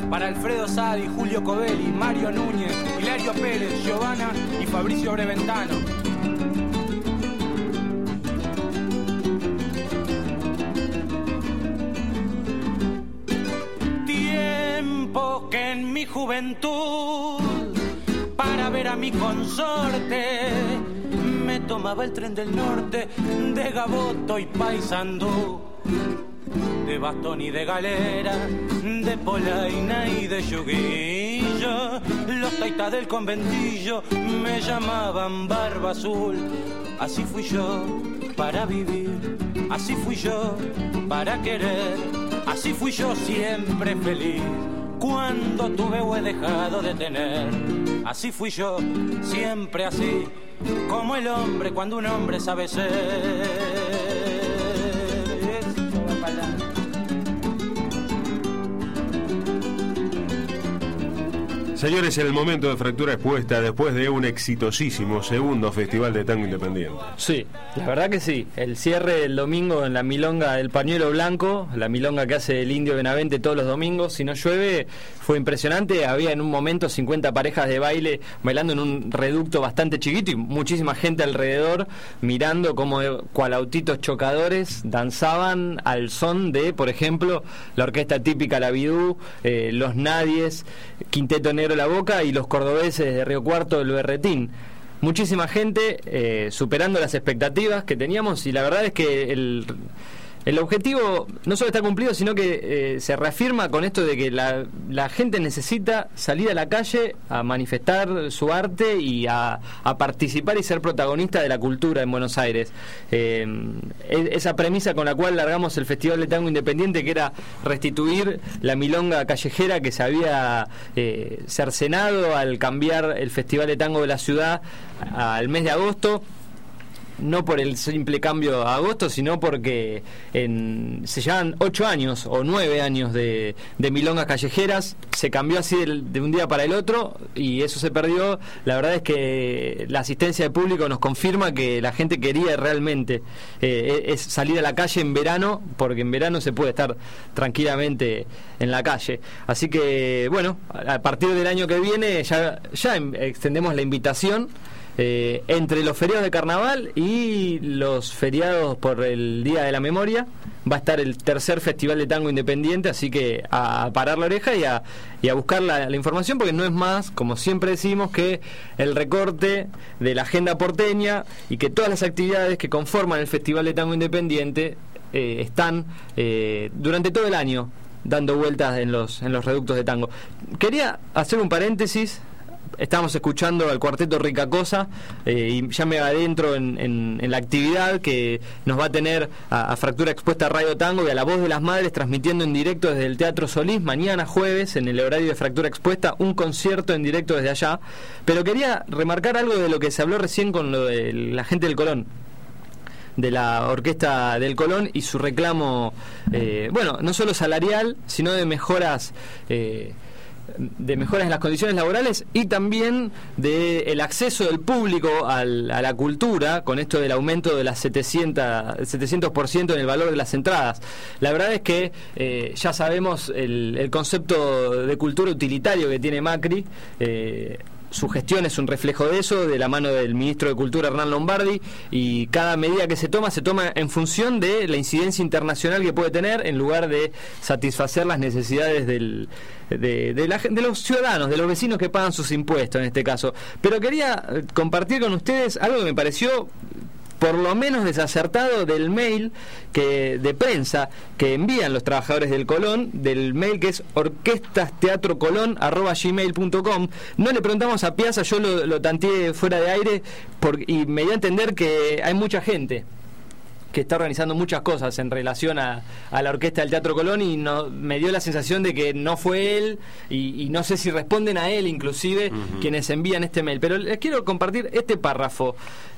Para Alfredo Sadi, Julio Covelli, Mario Núñez, Hilario Pérez, Giovanna y Fabricio Breventano. Tiempo que en mi juventud, para ver a mi consorte, me tomaba el tren del norte de Gaboto y Paysandú, de bastón y de galera, de polaina y de yuguillo. Los taitas del conventillo me llamaban Barba Azul. Así fui yo para vivir, así fui yo para querer, así fui yo siempre feliz. Cuando tuve o he dejado de tener, así fui yo, siempre así, como el hombre cuando un hombre sabe ser. Señores, el momento de Fractura Expuesta después de un exitosísimo segundo Festival de Tango Independiente. Sí, la verdad que sí. El cierre del domingo en la milonga del Pañuelo Blanco, la milonga que hace el Indio Benavente todos los domingos, si no llueve, fue impresionante. Había en un momento 50 parejas de baile bailando en un reducto bastante chiquito y muchísima gente alrededor mirando como cual autitos chocadores danzaban al son de, por ejemplo, la orquesta típica La Bidú, Los Nadies, Quinteto Negro La Boca y los cordobeses de Río Cuarto, el Berretín. Muchísima gente superando las expectativas que teníamos, y la verdad es que el objetivo no solo está cumplido, sino que se reafirma con esto de que la gente necesita salir a la calle a manifestar su arte y a participar y ser protagonista de la cultura en Buenos Aires. Esa premisa con la cual largamos el Festival de Tango Independiente, que era restituir la milonga callejera que se había cercenado al cambiar el Festival de Tango de la ciudad al mes de agosto. No por el simple cambio a agosto, sino porque se llevan 8 años o 9 años de milongas callejeras. Se cambió así de un día para el otro y eso se perdió. La verdad es que la asistencia de público nos confirma que la gente quería realmente es salir a la calle en verano, porque en verano se puede estar tranquilamente en la calle. Así que bueno, a partir del año que viene ya extendemos la invitación. Entre los feriados de carnaval y los feriados por el Día de la Memoria va a estar el tercer Festival de Tango Independiente, así que a parar la oreja y a buscar la información, porque no es más, como siempre decimos, que el recorte de la agenda porteña, y que todas las actividades que conforman el Festival de Tango Independiente están durante todo el año dando vueltas en los reductos de tango. Quería hacer un paréntesis. Estamos escuchando al cuarteto Rica Cosa y ya me adentro en la actividad que nos va a tener a Fractura Expuesta Radio Tango y a La Voz de las Madres transmitiendo en directo desde el Teatro Solís mañana jueves en el horario de Fractura Expuesta, un concierto en directo desde allá. Pero quería remarcar algo de lo que se habló recién con lo de la gente del Colón, de la orquesta del Colón y su reclamo, no solo salarial, sino de mejoras en las condiciones laborales y también del acceso del público a la cultura, con esto del aumento de las 700% en el valor de las entradas. La verdad es que ya sabemos el concepto de cultura utilitario que tiene Macri. Su gestión es un reflejo de eso, de la mano del ministro de Cultura Hernán Lombardi, y cada medida que se toma en función de la incidencia internacional que puede tener, en lugar de satisfacer las necesidades de los ciudadanos, de los vecinos que pagan sus impuestos en este caso. Pero quería compartir con ustedes algo que me pareció por lo menos desacertado del mail de prensa que envían los trabajadores del Colón, del mail que es orquestasteatrocolon@gmail.com. No le preguntamos a Piazza, yo lo tanteé fuera de aire y me dio a entender que hay mucha gente que está organizando muchas cosas en relación a la orquesta del Teatro Colón, y me dio la sensación de que no fue él, y no sé si responden a él inclusive quienes envían este mail. Pero les quiero compartir este párrafo.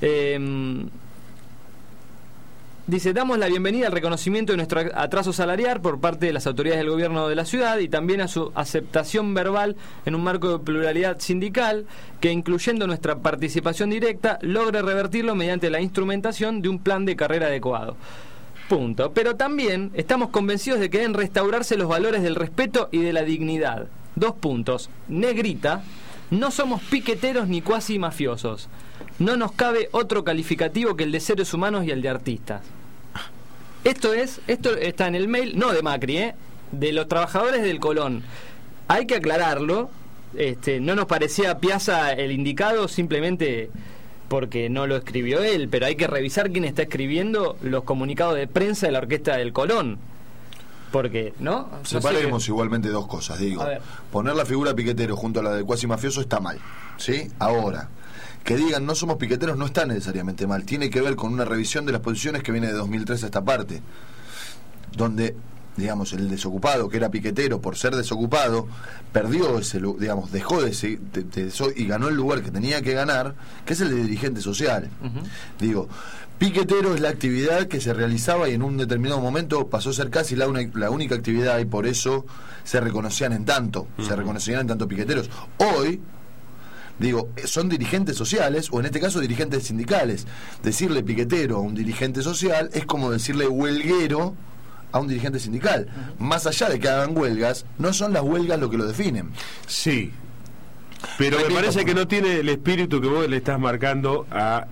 Dice: damos la bienvenida al reconocimiento de nuestro atraso salarial por parte de las autoridades del gobierno de la ciudad y también a su aceptación verbal en un marco de pluralidad sindical que, incluyendo nuestra participación directa, logre revertirlo mediante la instrumentación de un plan de carrera adecuado. Punto. Pero también estamos convencidos de que deben restaurarse los valores del respeto y de la dignidad. negrita, no somos piqueteros ni cuasi mafiosos. No nos cabe otro calificativo que el de seres humanos y el de artistas. Esto está en el mail, no de Macri, de los trabajadores del Colón. Hay que aclararlo. No nos parecía Piazza el indicado simplemente porque no lo escribió él, pero hay que revisar quién está escribiendo los comunicados de prensa de la Orquesta del Colón. Porque, ¿no? Separemos igualmente dos cosas, digo. Poner la figura piquetero junto a la del cuasi mafioso está mal, ¿sí? Ahora, que digan no somos piqueteros no está necesariamente mal. Tiene que ver con una revisión de las posiciones que viene de 2003 a esta parte, donde, digamos, el desocupado, que era piquetero por ser desocupado, perdió ese, digamos, dejó de y ganó el lugar que tenía que ganar, que es el de dirigente social. Digo, piquetero es la actividad que se realizaba y en un determinado momento pasó a ser casi la única actividad, y por eso se reconocían en tanto piqueteros. Hoy, digo, son dirigentes sociales, o en este caso dirigentes sindicales. Decirle piquetero a un dirigente social es como decirle huelguero a un dirigente sindical. Más allá de que hagan huelgas, no son las huelgas lo que lo definen. Sí, pero me parece que no tiene el espíritu que vos le estás marcando a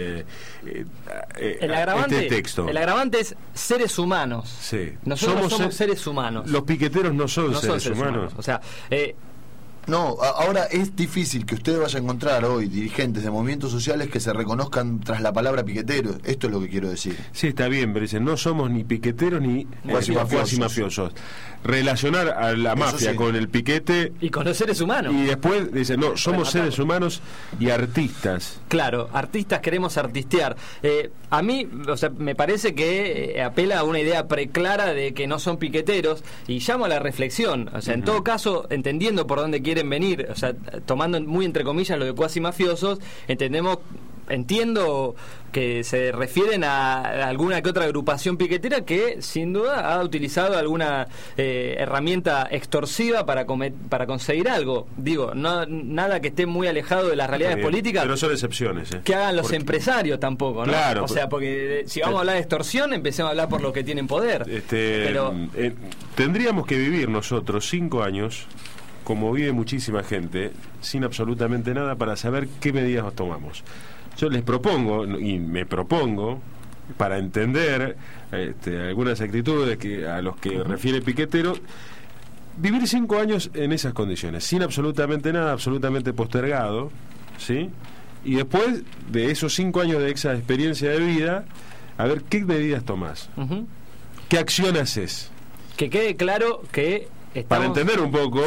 el agravante, este texto. El agravante es seres humanos. Sí. Nosotros somos seres humanos. Los piqueteros no son seres humanos. O sea, no, ahora es difícil que usted vaya a encontrar hoy dirigentes de movimientos sociales que se reconozcan tras la palabra piquetero. Esto es lo que quiero decir. Sí, está bien, pero dicen, no somos ni piqueteros ni cuasi mafiosos. Relacionar a la mafia con el piquete y con los seres humanos. Y después dicen, no, somos seres humanos y artistas. Claro, artistas, queremos artistear. A mí, o sea, me parece que apela a una idea preclara de que no son piqueteros, y llamo a la reflexión. O sea, en todo caso, entendiendo por dónde quieren venir, o sea, tomando muy entre comillas lo de cuasi mafiosos, entiendo que se refieren a alguna que otra agrupación piquetera que sin duda ha utilizado alguna herramienta extorsiva para conseguir algo. Digo, nada que esté muy alejado de las realidades políticas. Pero son excepciones. Que hagan los empresarios tampoco, ¿no? Claro. O sea, porque si vamos a hablar de extorsión, empecemos a hablar por los que tienen poder. Pero tendríamos que vivir nosotros 5 años, como vive muchísima gente, sin absolutamente nada, para saber qué medidas tomamos. Yo les propongo, y me propongo, para entender algunas actitudes a los que refiere Piquetero, vivir 5 años en esas condiciones, sin absolutamente nada, absolutamente postergado, ¿sí? Y después de esos 5 años de esa experiencia de vida, a ver qué medidas tomás, qué acción haces. Que quede claro que para entender un poco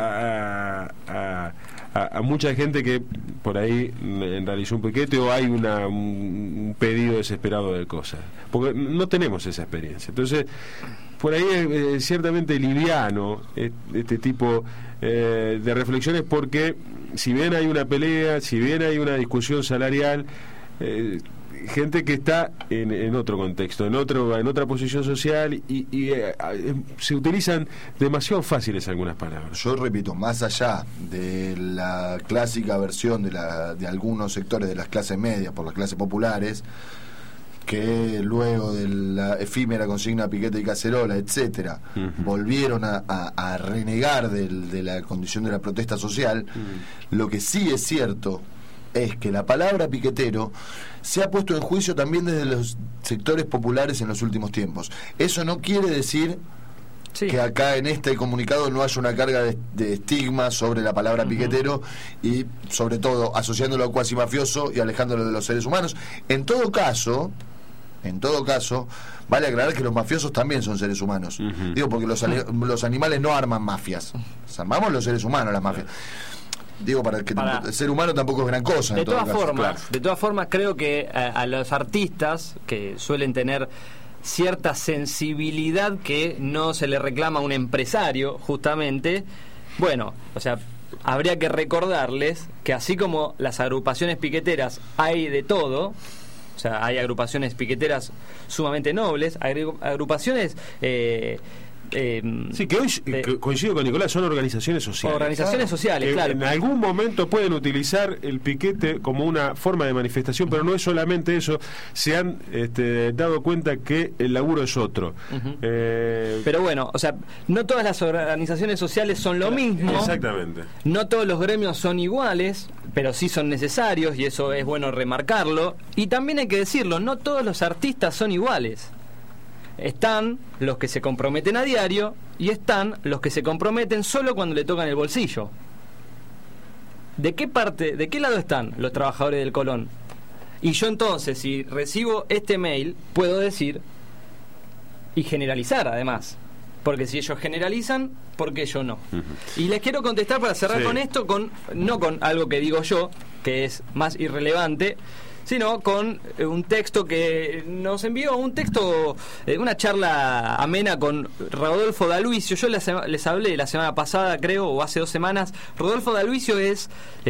a mucha gente que por ahí realizó un piquete o hay un pedido desesperado de cosas, porque no tenemos esa experiencia. Entonces, por ahí es ciertamente liviano este tipo de reflexiones, porque si bien hay una pelea, si bien hay una discusión salarial, gente que está en otro contexto, en otra posición social, y se utilizan demasiado fáciles algunas palabras. Yo repito, más allá de la clásica versión de algunos sectores de las clases medias por las clases populares, que luego de la efímera consigna piquete y cacerola, etcétera, volvieron a renegar de la condición de la protesta social, lo que sí es cierto es que la palabra piquetero se ha puesto en juicio también desde los sectores populares en los últimos tiempos. Eso no quiere decir que acá en este comunicado no haya una carga de estigma sobre la palabra piquetero, y sobre todo asociándolo a cuasi mafioso y alejándolo de los seres humanos. En todo caso, vale aclarar que los mafiosos también son seres humanos. Digo, porque los animales no arman mafias, armamos los seres humanos las mafias. Digo, para que el ser humano tampoco es gran cosa. De todas formas, creo que a los artistas, que suelen tener cierta sensibilidad que no se le reclama a un empresario, justamente, bueno, o sea, habría que recordarles que así como las agrupaciones piqueteras hay de todo, o sea, hay agrupaciones piqueteras sumamente nobles, hay agrupaciones sí, que hoy coincido con Nicolás, son organizaciones sociales. Organizaciones sociales, claro. En algún momento pueden utilizar el piquete como una forma de manifestación, pero no es solamente eso. Se han dado cuenta que el laburo es otro. Pero bueno, o sea, no todas las organizaciones sociales son lo mismo. Exactamente. No todos los gremios son iguales, pero sí son necesarios, y eso es bueno remarcarlo. Y también hay que decirlo, no todos los artistas son iguales. Están los que se comprometen a diario y están los que se comprometen solo cuando le tocan el bolsillo. ¿De qué lado están los trabajadores del Colón? Y yo entonces, si recibo este mail, puedo decir y generalizar además. Porque si ellos generalizan, ¿por qué yo no? Y les quiero contestar para cerrar con esto, no con algo que digo yo, que es más irrelevante, sino con un texto que nos envió, una charla amena con Rodolfo D'Aluisio. Yo les hablé la semana pasada, creo, o hace 2 semanas. Rodolfo D'Aluisio es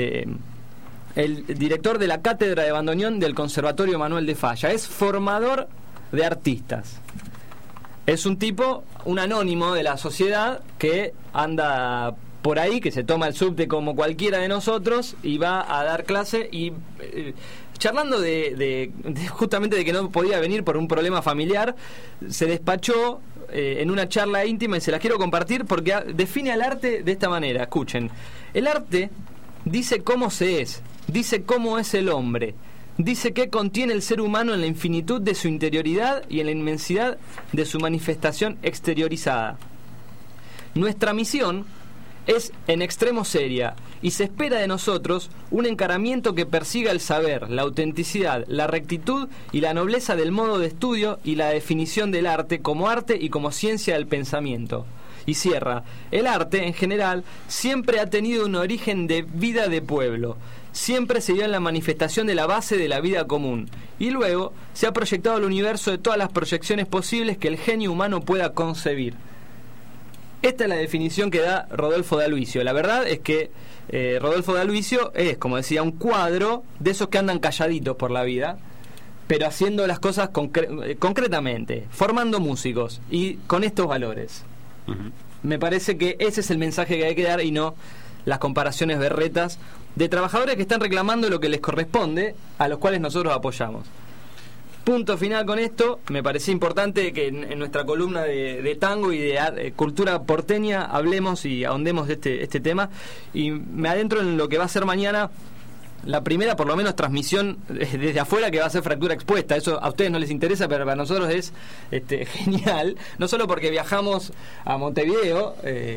el director de la Cátedra de Bandoneón del Conservatorio Manuel de Falla. Es formador de artistas. Es un tipo, un anónimo de la sociedad que anda por ahí, que se toma el subte como cualquiera de nosotros y va a dar clase y... charlando de justamente de que no podía venir por un problema familiar, se despachó en una charla íntima y se las quiero compartir porque define al arte de esta manera. Escuchen, el arte dice cómo se es, dice cómo es el hombre, dice qué contiene el ser humano en la infinitud de su interioridad y en la inmensidad de su manifestación exteriorizada. Nuestra misión es en extremo seria y se espera de nosotros un encaramiento que persiga el saber, la autenticidad, la rectitud y la nobleza del modo de estudio y la definición del arte y como ciencia del pensamiento. Y cierra, el arte en general siempre ha tenido un origen de vida de pueblo, siempre se dio en la manifestación de la base de la vida común y luego se ha proyectado al universo de todas las proyecciones posibles que el genio humano pueda concebir. Esta es la definición que da Rodolfo D'Aluisio. La verdad es que Rodolfo D'Aluisio es, como decía, un cuadro de esos que andan calladitos por la vida, pero haciendo las cosas concretamente, formando músicos y con estos valores. Me parece que ese es el mensaje que hay que dar y no las comparaciones berretas de trabajadores que están reclamando lo que les corresponde, a los cuales nosotros apoyamos. Punto final con esto. Me parecía importante que en nuestra columna de tango y de cultura porteña hablemos y ahondemos de este tema, y me adentro en lo que va a ser mañana la primera, por lo menos, transmisión desde afuera, que va a ser Fractura Expuesta. Eso a ustedes no les interesa, pero para nosotros es genial, no solo porque viajamos a Montevideo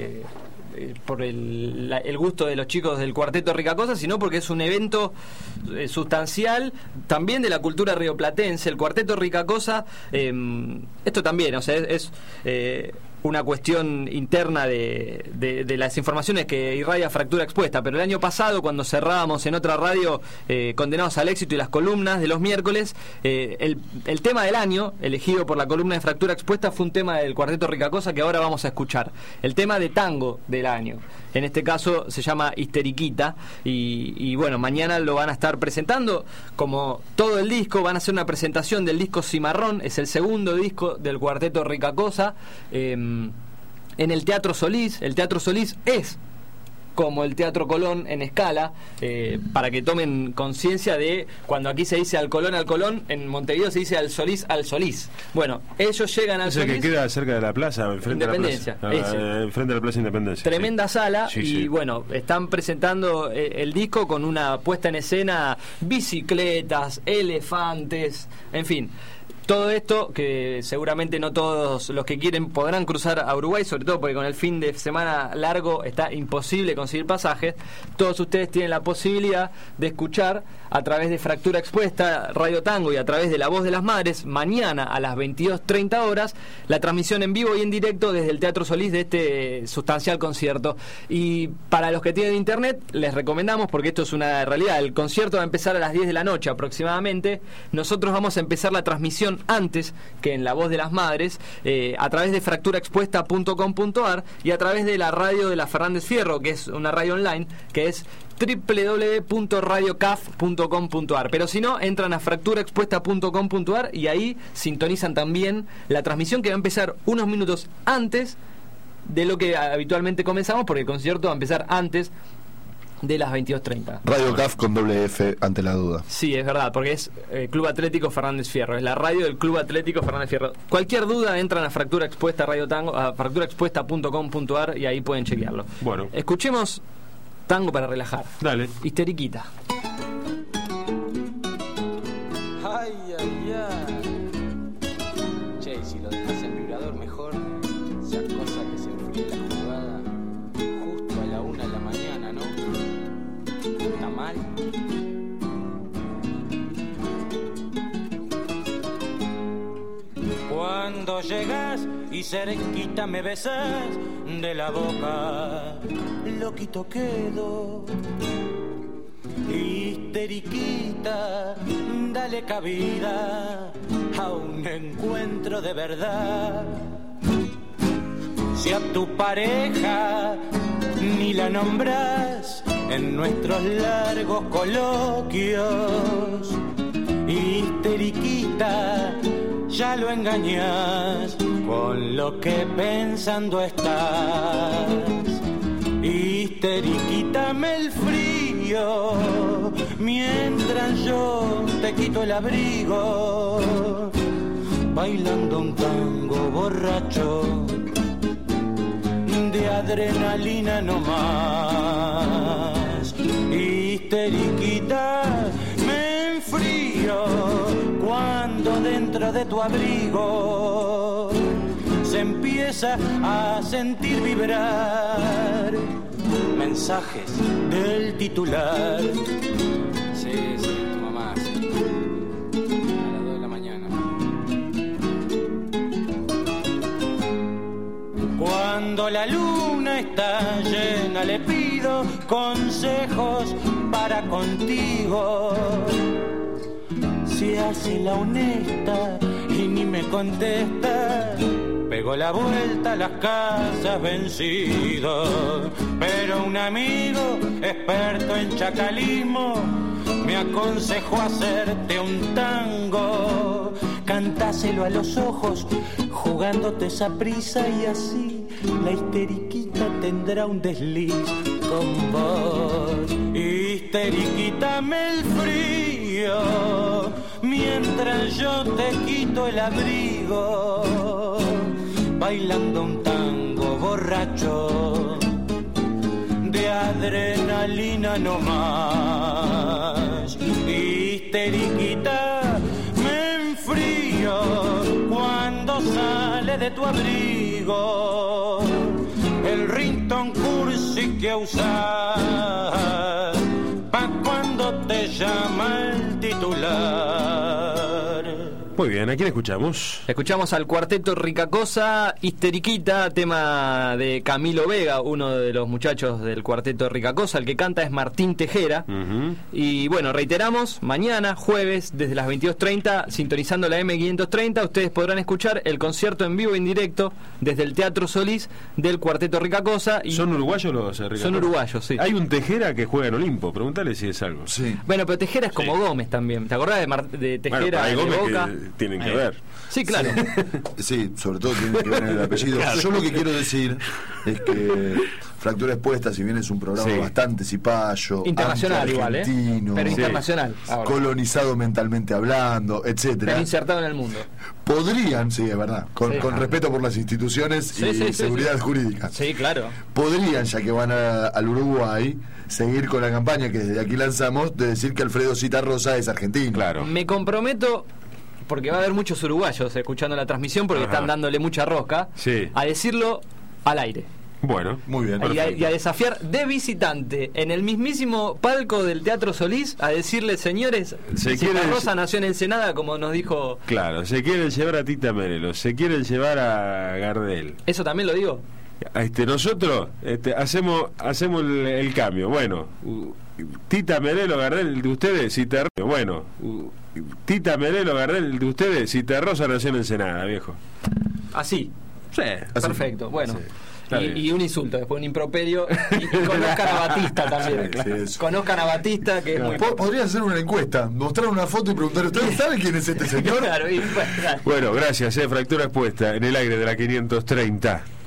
por el gusto de los chicos del Cuarteto Ricacosa, sino porque es un evento sustancial también de la cultura rioplatense. El Cuarteto Ricacosa, esto también, o sea, es una cuestión interna de las informaciones que irradia Fractura Expuesta, pero el año pasado, cuando cerrábamos en otra radio Condenados al Éxito y las columnas de los miércoles, el tema del año elegido por la columna de Fractura Expuesta fue un tema del Cuarteto Ricacosa que ahora vamos a escuchar, el tema de tango del año. En este caso se llama Histeriquita y bueno, mañana lo van a estar presentando como todo el disco. Van a hacer una presentación del disco Cimarrón, es el segundo disco del Cuarteto Ricacosa, en el Teatro Solís. El Teatro Solís es como el Teatro Colón en escala, para que tomen conciencia de cuando aquí se dice al Colón, en Montevideo se dice al Solís. Bueno, ellos llegan al Solís. Es el que queda cerca de la plaza, enfrente de la plaza. Enfrente de la Plaza Independencia. Tremenda sala, y bueno, están presentando el disco con una puesta en escena, bicicletas, elefantes, en fin. Todo esto que seguramente no todos los que quieren podrán cruzar a Uruguay, sobre todo porque con el fin de semana largo está imposible conseguir pasajes. Todos ustedes tienen la posibilidad de escuchar a través de Fractura Expuesta, Radio Tango, y a través de La Voz de las Madres, mañana a las 22:30 horas, la transmisión en vivo y en directo desde el Teatro Solís de este sustancial concierto. Y para los que tienen internet, les recomendamos, porque esto es una realidad, el concierto va a empezar a las 10 de la noche aproximadamente. Nosotros vamos a empezar la transmisión antes que en La Voz de las Madres, a través de fracturaexpuesta.com.ar y a través de la radio de la Fernández Fierro, que es una radio online, que es www.radiocaf.com.ar. Pero si no, entran a fracturaexpuesta.com.ar y ahí sintonizan también la transmisión, que va a empezar unos minutos antes de lo que habitualmente comenzamos, porque el concierto va a empezar antes de las 22:30. Radio CAF con doble F ante la duda. Sí, es verdad, porque es Club Atlético Fernández Fierro, es la radio del Club Atlético Fernández Fierro. Cualquier duda entran a Fractura Expuesta Radio Tango, a fracturaexpuesta.com.ar y ahí pueden chequearlo. Bueno, escuchemos tango para relajar. Dale. Histeriquita. Ay, ay, ay. Che, si lo dejas en vibrador mejor, sea cosa que se enfríe la jugada justo a la 1 de la mañana, ¿no? ¿Está mal? Cuando llegas y cerquita me besas de la boca, loquito quedo. Histeriquita, dale cabida a un encuentro de verdad. Si a tu pareja ni la nombras en nuestros largos coloquios, histeriquita, ya lo engañas con lo que pensando estás. Histeriquítame el frío mientras yo te quito el abrigo, bailando un tango borracho de adrenalina no más. Histeriquita, me enfrío cuando dentro de tu abrigo se empieza a sentir vibrar mensajes del titular. Sí, tu mamá, sí. A las 2 de la mañana. Cuando la luna está llena le pido consejos para contigo. Se hace la honesta y ni me contesta, pegó la vuelta a las casas vencido. Pero un amigo experto en chacalismo me aconsejó hacerte un tango. Cantáselo a los ojos jugándote esa prisa y así la histeriquita tendrá un desliz con vos. Histeriquítame el frío mientras yo te quito el abrigo, bailando un tango borracho de adrenalina no más. Histeriquita, me enfrío cuando sale de tu abrigo el ringtone cursi que usas pa' cuando te llama el titular. Muy bien, ¿a quién escuchamos? Escuchamos al cuarteto Ricacosa, Histeriquita, tema de Camilo Vega, uno de los muchachos del cuarteto Ricacosa. El que canta es Martín Tejera. Y bueno, reiteramos, mañana, jueves, desde las 22:30, sintonizando la M530, ustedes podrán escuchar el concierto en vivo e indirecto desde el Teatro Solís del cuarteto Ricacosa. Y ¿son uruguayos los Ricacosa? Son uruguayos, sí. Hay un Tejera que juega en Olimpo, pregúntale si es algo. Sí. Bueno, pero Tejera es como Gómez también. ¿Te acordás de Tejera de Boca? Tienen que ver. Sí, claro. Sí, sobre todo tiene que ver en el apellido. Claro. Yo lo que quiero decir es que Fractura Expuesta, si bien es un programa bastante cipayo, internacional igual, pero internacional, colonizado mentalmente hablando, etcétera, pero insertado en el mundo. Podrían, sí, es verdad, con respeto por las instituciones y seguridad jurídica. Sí, claro. Podrían, ya que van al Uruguay, seguir con la campaña que desde aquí lanzamos de decir que Alfredo Citarrosa es argentino. Claro. Me comprometo, porque va a haber muchos uruguayos escuchando la transmisión porque están dándole mucha rosca, a decirlo al aire. Bueno, muy bien. Y a desafiar de visitante en el mismísimo palco del Teatro Solís a decirle, señores, Citarrosa nació en Ensenada, como nos dijo. Claro, se quieren llevar a Tita Merelo, se quieren llevar a Gardel. ¿Eso también lo digo? Nosotros hacemos el cambio. Bueno, Tita Merelo, Gardel de ustedes, bueno, Tita Merelo, Gardel de ustedes, Citarrosa nació en Ensenada, viejo. Así. Sí, perfecto. Bueno. Sí. Y un insulto, después un improperio y conozcan a Batista también. Conozcan a Batista, que es muy... Podría hacer una encuesta, mostrar una foto y preguntar, ¿ustedes saben quién es este señor? Claro, bueno, gracias, Fractura Expuesta en el aire de la 530.